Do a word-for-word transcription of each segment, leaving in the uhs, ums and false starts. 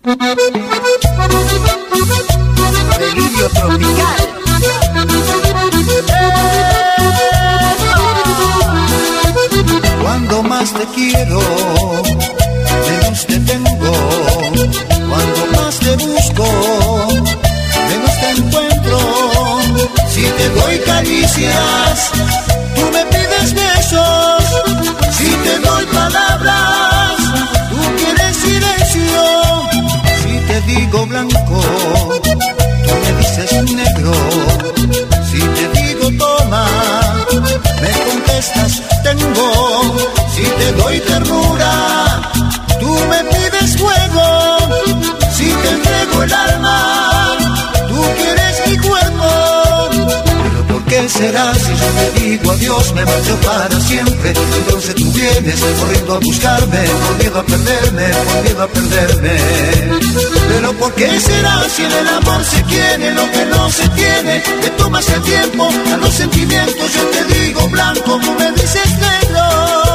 Delirio tropical. Cuando más te quiero, menos te tengo. Cuando más te busco, menos te encuentro. Si te doy caricias, tú me pides besos. Si te doy palabras, tú quieres silencio. Si te digo blanco, tú me dices negro. Si te digo toma, me contestas tengo. Si te doy ternura, tú me pides fuego. Si te entrego el alma, tú quieres mi cuerpo. Pero ¿por qué será si yo te digo adiós, me marcho para siempre? Entonces tú vienes corriendo a buscarme, por miedo a perderme, por miedo a perderme. Pero ¿por qué será si en el amor se quiere lo que no se tiene? Te tomas el tiempo a los sentimientos, yo te digo blanco, tú me dices negro.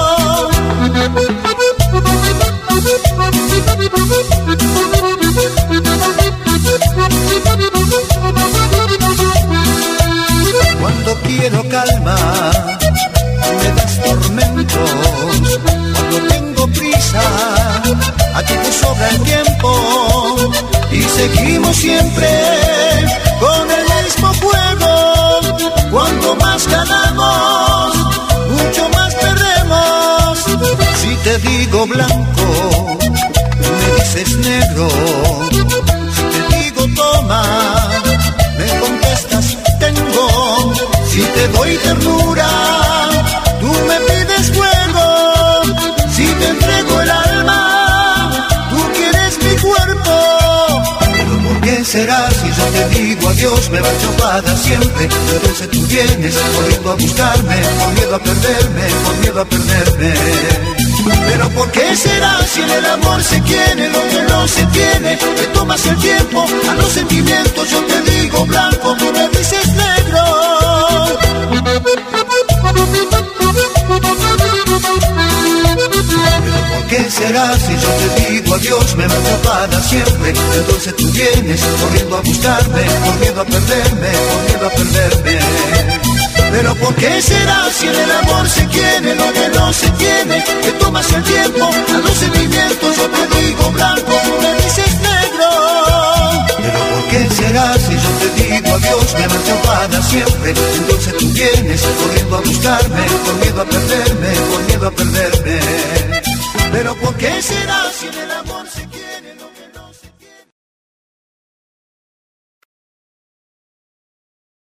Cuando quiero calma, me das tormentos. Cuando tengo prisa, a ti te sobra el tiempo. Y seguimos siempre con el mismo juego. Cuando más ganamos, mucho más perdemos. Si te digo blanco, tú me dices negro. Si te digo toma, me contestas tengo. Si te doy ternura, tú me pides fuego. Si te entrego el alma, tú quieres mi cuerpo. Pero ¿por qué será si yo te digo adiós, me marcho para siempre? Entonces tú vienes corriendo a buscarme, por miedo a perderme, por miedo a perderme. Pero ¿por qué será si en el amor se quiere lo que no se tiene? Te tomas el tiempo a los sentimientos, yo te digo blanco, tú me dices negro. Pero ¿por qué será si yo te digo adiós, me marcho para siempre? Entonces tú vienes corriendo a buscarme, por miedo a perderme, por miedo a perderme. Pero ¿por qué será si en el amor se quiere lo que no se tiene? Te tomas el tiempo a los sentimientos, yo te digo blanco, tú me dices negro. Pero ¿por qué será si yo te digo adiós, me marcho para siempre? Entonces tú vienes corriendo a buscarme, por miedo a perderme, por miedo a perderme. Pero ¿por qué será si en el amor